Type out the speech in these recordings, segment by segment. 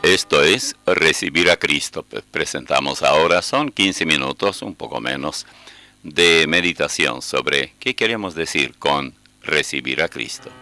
Esto es Recibir a Cristo. Presentamos ahora, son 15 minutos, un poco menos, de meditación sobre qué queremos decir con recibir a Cristo.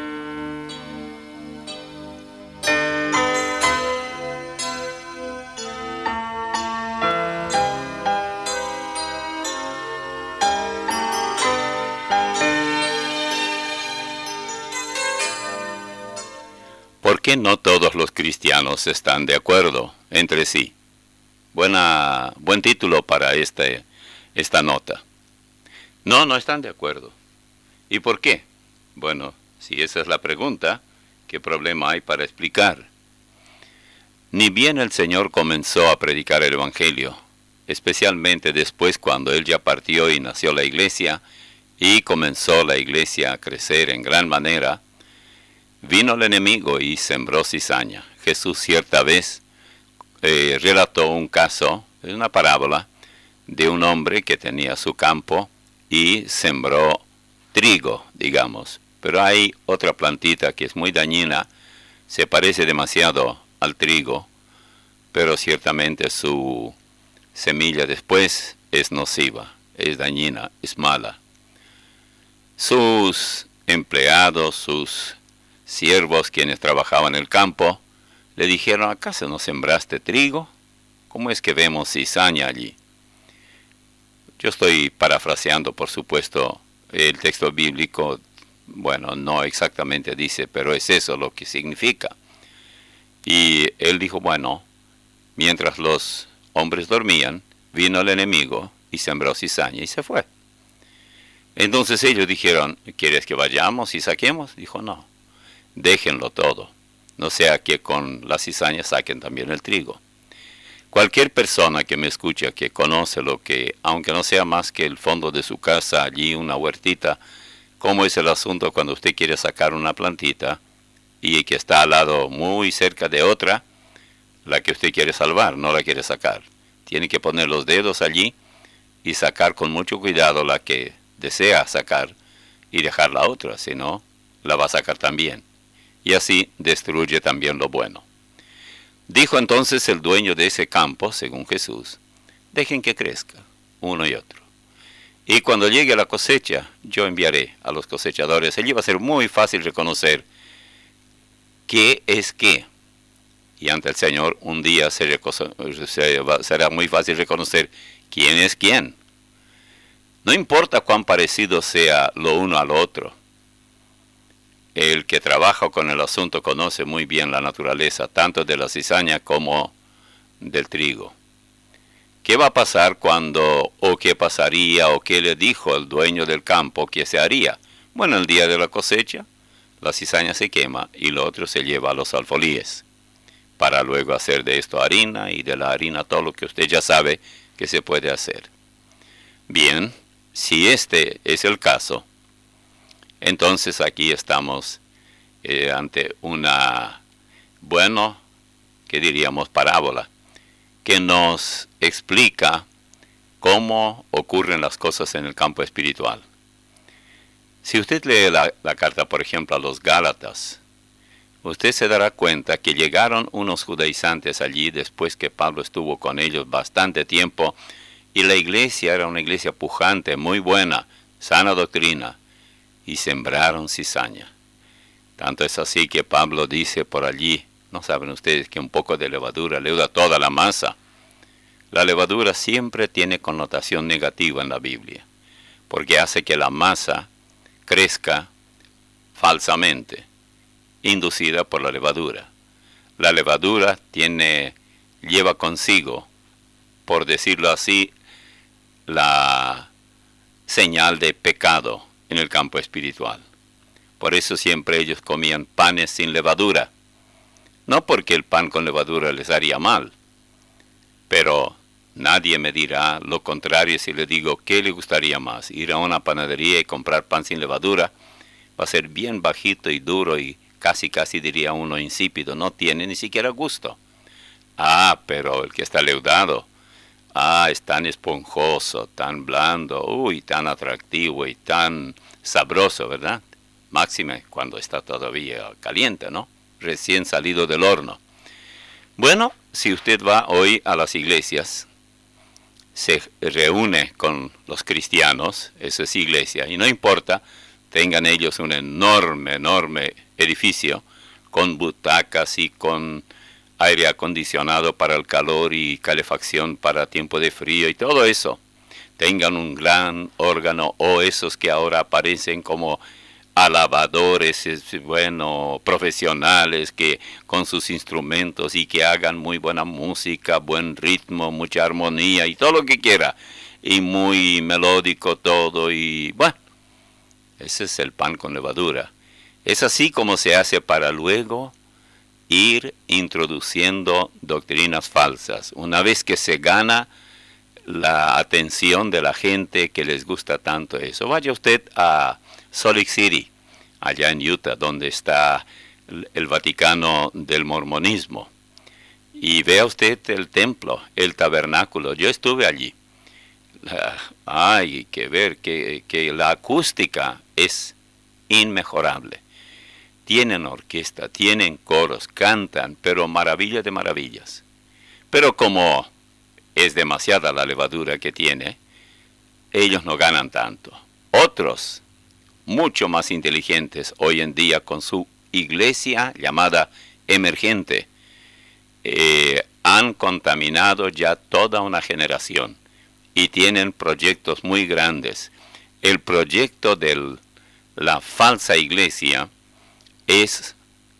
¿Por qué no todos los cristianos están de acuerdo entre sí? Buen título para esta nota. No están de acuerdo. ¿Y por qué? Bueno, si esa es la pregunta, ¿qué problema hay para explicar? Ni bien el Señor comenzó a predicar el Evangelio, especialmente después cuando Él ya partió y nació la iglesia, y comenzó la iglesia a crecer en gran manera, vino el enemigo y sembró cizaña. Jesús cierta vez relató un caso, una parábola, de un hombre que tenía su campo y sembró trigo, digamos. Pero hay otra plantita que es muy dañina, se parece demasiado al trigo, pero ciertamente su semilla después es nociva, es dañina, es mala. Sus empleados, sus siervos, quienes trabajaban en el campo, le dijeron: ¿acaso no sembraste trigo? ¿Cómo es que vemos cizaña allí? Yo estoy parafraseando, por supuesto, el texto bíblico. Bueno, no exactamente dice, pero es eso lo que significa. Y él dijo: bueno, mientras los hombres dormían, vino el enemigo y sembró cizaña y se fue. Entonces ellos dijeron: ¿quieres que vayamos y saquemos? Dijo: no. Déjenlo todo, no sea que con la cizaña saquen también el trigo. Cualquier persona que me escuche, que conoce lo que, aunque no sea más que el fondo de su casa, allí una huertita, cómo es el asunto cuando usted quiere sacar una plantita y que está al lado muy cerca de otra, la que usted quiere salvar, no la quiere sacar. Tiene que poner los dedos allí y sacar con mucho cuidado la que desea sacar y dejar la otra, si no, la va a sacar también. Y así destruye también lo bueno. Dijo entonces el dueño de ese campo, según Jesús: dejen que crezca, uno y otro. Y cuando llegue la cosecha, yo enviaré a los cosechadores. Allí va a ser muy fácil reconocer qué es qué. Y ante el Señor un día será muy fácil reconocer quién es quién. No importa cuán parecido sea lo uno al otro. El que trabaja con el asunto conoce muy bien la naturaleza, tanto de la cizaña como del trigo. ¿Qué va a pasar cuando, o qué pasaría, o qué le dijo el dueño del campo que se haría? Bueno, el día de la cosecha, la cizaña se quema y lo otro se lleva a los alfolíes, para luego hacer de esto harina, y de la harina todo lo que usted ya sabe que se puede hacer. Bien, si este es el caso, entonces aquí estamos ante una, ¿qué diríamos? Parábola, que nos explica cómo ocurren las cosas en el campo espiritual. Si usted lee la carta, por ejemplo, a los Gálatas, usted se dará cuenta que llegaron unos judaizantes allí después que Pablo estuvo con ellos bastante tiempo, y la iglesia era una iglesia pujante, muy buena, sana doctrina, y sembraron cizaña. Tanto es así que Pablo dice por allí: ¿no saben ustedes que un poco de levadura leuda toda la masa? La levadura siempre tiene connotación negativa en la Biblia, porque hace que la masa crezca falsamente, inducida por la levadura. La levadura lleva consigo, por decirlo así, la señal de pecado en el campo espiritual. Por eso siempre ellos comían panes sin levadura. No porque el pan con levadura les haría mal, pero nadie me dirá lo contrario si le digo qué le gustaría más: ir a una panadería y comprar pan sin levadura. Va a ser bien bajito y duro y casi diría uno insípido, no tiene ni siquiera gusto. Pero el que está leudado, es tan esponjoso, tan blando, tan atractivo y tan sabroso, ¿verdad? Máxime cuando está todavía caliente, ¿no? Recién salido del horno. Bueno, si usted va hoy a las iglesias, se reúne con los cristianos, eso es iglesia, y no importa, tengan ellos un enorme edificio con butacas y con aire acondicionado para el calor y calefacción para tiempo de frío y todo eso. Tengan un gran órgano o esos que ahora aparecen como alabadores, bueno, profesionales que con sus instrumentos y que hagan muy buena música, buen ritmo, mucha armonía y todo lo que quiera. Y muy melódico todo y bueno, ese es el pan con levadura. Es así como se hace para luego ir introduciendo doctrinas falsas. Una vez que se gana la atención de la gente que les gusta tanto eso. Vaya usted a Salt Lake City, allá en Utah, donde está el Vaticano del mormonismo. Y vea usted el templo, el tabernáculo. Yo estuve allí. Hay que ver que la acústica es inmejorable. Tienen orquesta, tienen coros, cantan, pero maravilla de maravillas. Pero como es demasiada la levadura que tiene, ellos no ganan tanto. Otros, mucho más inteligentes hoy en día con su iglesia llamada emergente, han contaminado ya toda una generación y tienen proyectos muy grandes. El proyecto de la falsa iglesia es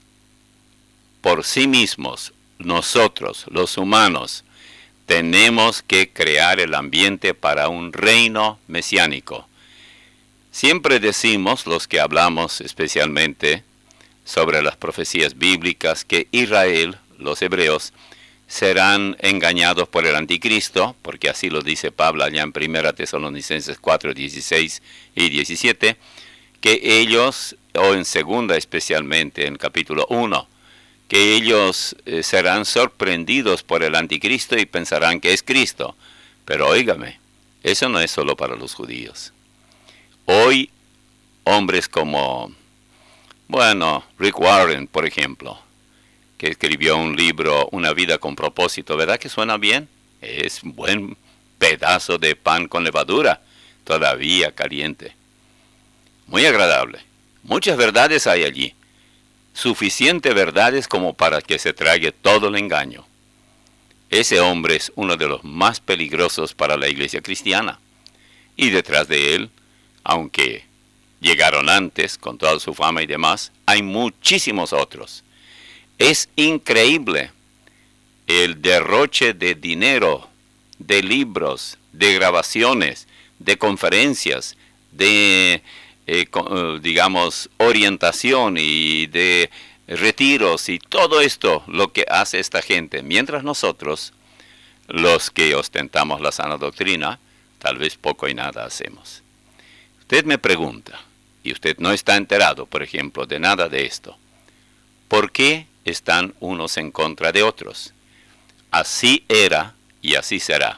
por sí mismos, nosotros, los humanos, tenemos que crear el ambiente para un reino mesiánico. Siempre decimos, los que hablamos especialmente sobre las profecías bíblicas, que Israel, los hebreos, serán engañados por el anticristo, porque así lo dice Pablo allá en 1 Tesalonicenses 4, 16 y 17, que ellos, o en segunda especialmente, en capítulo 1, que ellos serán sorprendidos por el anticristo y pensarán que es Cristo. Pero óigame, eso no es solo para los judíos. Hoy, hombres como, bueno, Rick Warren, por ejemplo, que escribió un libro, Una vida con propósito, ¿verdad que suena bien? Es un buen pedazo de pan con levadura, todavía caliente. Muy agradable. Muchas verdades hay allí. Suficientes verdades como para que se trague todo el engaño. Ese hombre es uno de los más peligrosos para la iglesia cristiana. Y detrás de él, aunque llegaron antes con toda su fama y demás, hay muchísimos otros. Es increíble el derroche de dinero, de libros, de grabaciones, de conferencias, de digamos, orientación y de retiros y todo esto lo que hace esta gente. Mientras nosotros, los que ostentamos la sana doctrina, tal vez poco y nada hacemos. Usted me pregunta, y usted no está enterado, por ejemplo, de nada de esto, ¿por qué están unos en contra de otros? Así era y así será.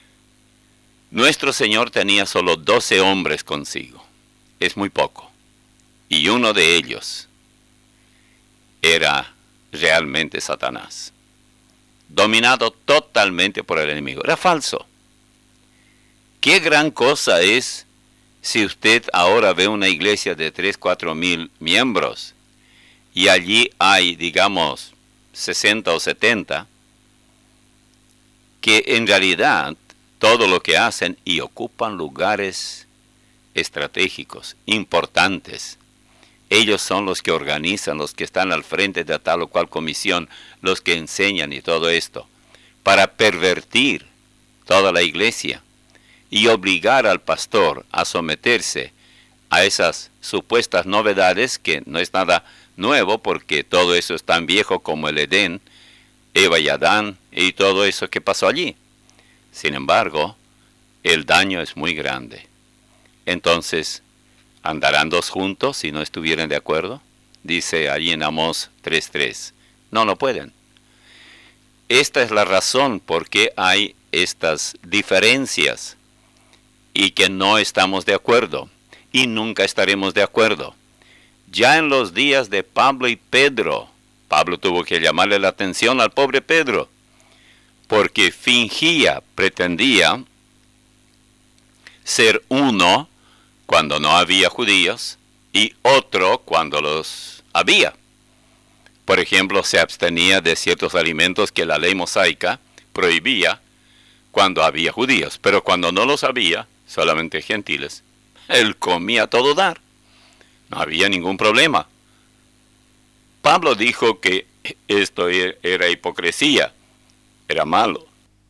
Nuestro Señor tenía solo 12 hombres consigo. Es muy poco. Y uno de ellos era realmente Satanás, dominado totalmente por el enemigo. Era falso. Qué gran cosa es si usted ahora ve una iglesia de 3-4 mil miembros y allí hay, digamos, 60 o 70 que en realidad todo lo que hacen y ocupan lugares estratégicos, importantes. Ellos son los que organizan, los que están al frente de tal o cual comisión, los que enseñan y todo esto, para pervertir toda la iglesia y obligar al pastor a someterse a esas supuestas novedades, que no es nada nuevo porque todo eso es tan viejo como el Edén, Eva y Adán y todo eso que pasó allí. Sin embargo, el daño es muy grande. Entonces, ¿andarán dos juntos si no estuvieran de acuerdo? Dice allí en Amós 3:3. No pueden. Esta es la razón por qué hay estas diferencias y que no estamos de acuerdo y nunca estaremos de acuerdo. Ya en los días de Pablo y Pedro, Pablo tuvo que llamarle la atención al pobre Pedro, porque pretendía ser uno cuando no había judíos y otro cuando los había. Por ejemplo, se abstenía de ciertos alimentos que la ley mosaica prohibía cuando había judíos, pero cuando no los había, solamente gentiles, él comía a todo dar. No había ningún problema. Pablo dijo que esto era hipocresía, era malo.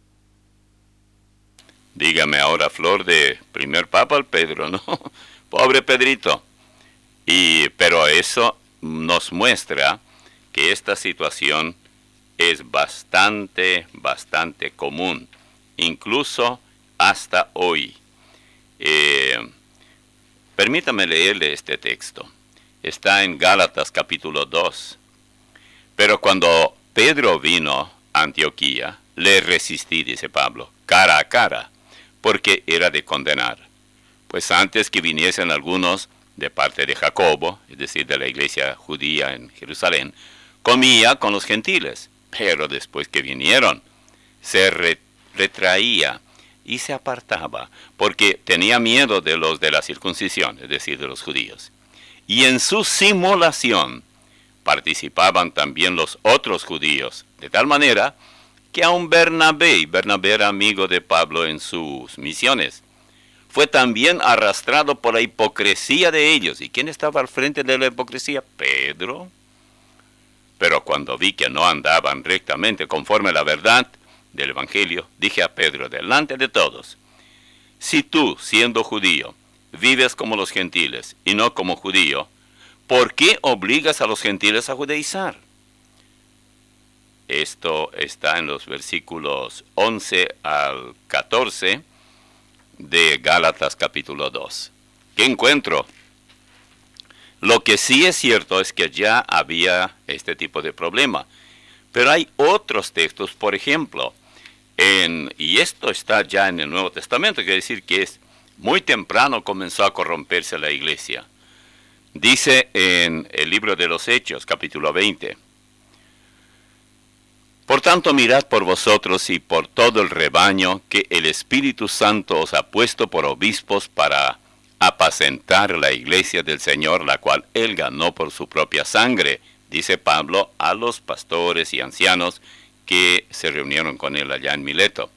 Dígame ahora, flor de primer papa al Pedro, ¿no? Pobre Pedrito. Pero eso nos muestra que esta situación es bastante común, incluso hasta hoy. Permítame leerle este texto. Está en Gálatas capítulo 2. Pero cuando Pedro vino a Antioquía, le resistí, dice Pablo, cara a cara, porque era de condenar. Pues antes que viniesen algunos de parte de Jacobo, es decir, de la iglesia judía en Jerusalén, comía con los gentiles, pero después que vinieron, se retraía y se apartaba, porque tenía miedo de los de la circuncisión, es decir, de los judíos. Y en su simulación participaban también los otros judíos, de tal manera que aun Bernabé era amigo de Pablo en sus misiones, fue también arrastrado por la hipocresía de ellos. ¿Y quién estaba al frente de la hipocresía? Pedro. Pero cuando vi que no andaban rectamente conforme a la verdad del Evangelio, dije a Pedro delante de todos: si tú, siendo judío, vives como los gentiles y no como judío, ¿por qué obligas a los gentiles a judaizar? Esto está en los versículos 11 al 14 de Gálatas capítulo 2. ¿Qué encuentro? Lo que sí es cierto es que ya había este tipo de problema. Pero hay otros textos, por ejemplo, y esto está ya en el Nuevo Testamento, quiere decir que es muy temprano comenzó a corromperse la iglesia. Dice en el libro de los Hechos, capítulo 20. Por tanto, mirad por vosotros y por todo el rebaño que el Espíritu Santo os ha puesto por obispos para apacentar la iglesia del Señor, la cual él ganó por su propia sangre, dice Pablo a los pastores y ancianos que se reunieron con él allá en Mileto.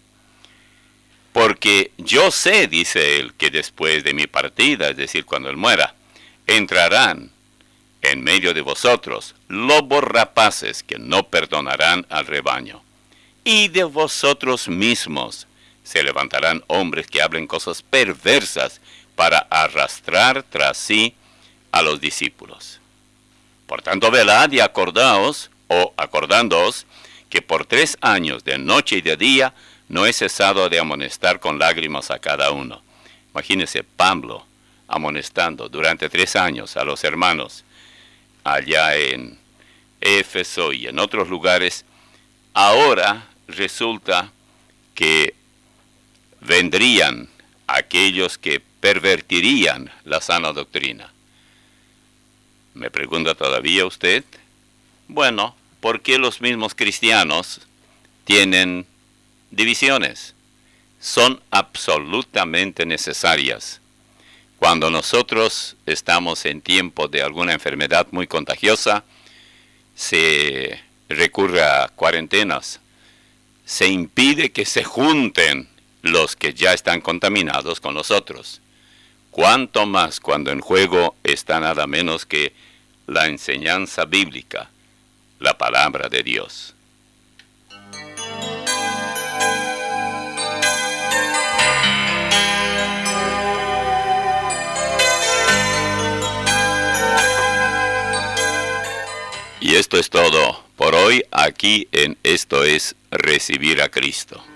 Porque yo sé, dice él, que después de mi partida, es decir, cuando él muera, entrarán en medio de vosotros lobos rapaces que no perdonarán al rebaño. Y de vosotros mismos se levantarán hombres que hablen cosas perversas para arrastrar tras sí a los discípulos. Por tanto, velad y acordándoos, que por 3 años, de noche y de día, no he cesado de amonestar con lágrimas a cada uno. Imagínense Pablo amonestando durante 3 años a los hermanos allá en Éfeso y en otros lugares. Ahora resulta que vendrían aquellos que pervertirían la sana doctrina. ¿Me pregunta todavía usted? Bueno, ¿por qué los mismos cristianos tienen divisiones? Son absolutamente necesarias. Cuando nosotros estamos en tiempo de alguna enfermedad muy contagiosa, se recurre a cuarentenas. Se impide que se junten los que ya están contaminados con los otros. Cuanto más cuando en juego está nada menos que la enseñanza bíblica, la palabra de Dios. Y esto es todo por hoy aquí en Esto es Recibir a Cristo.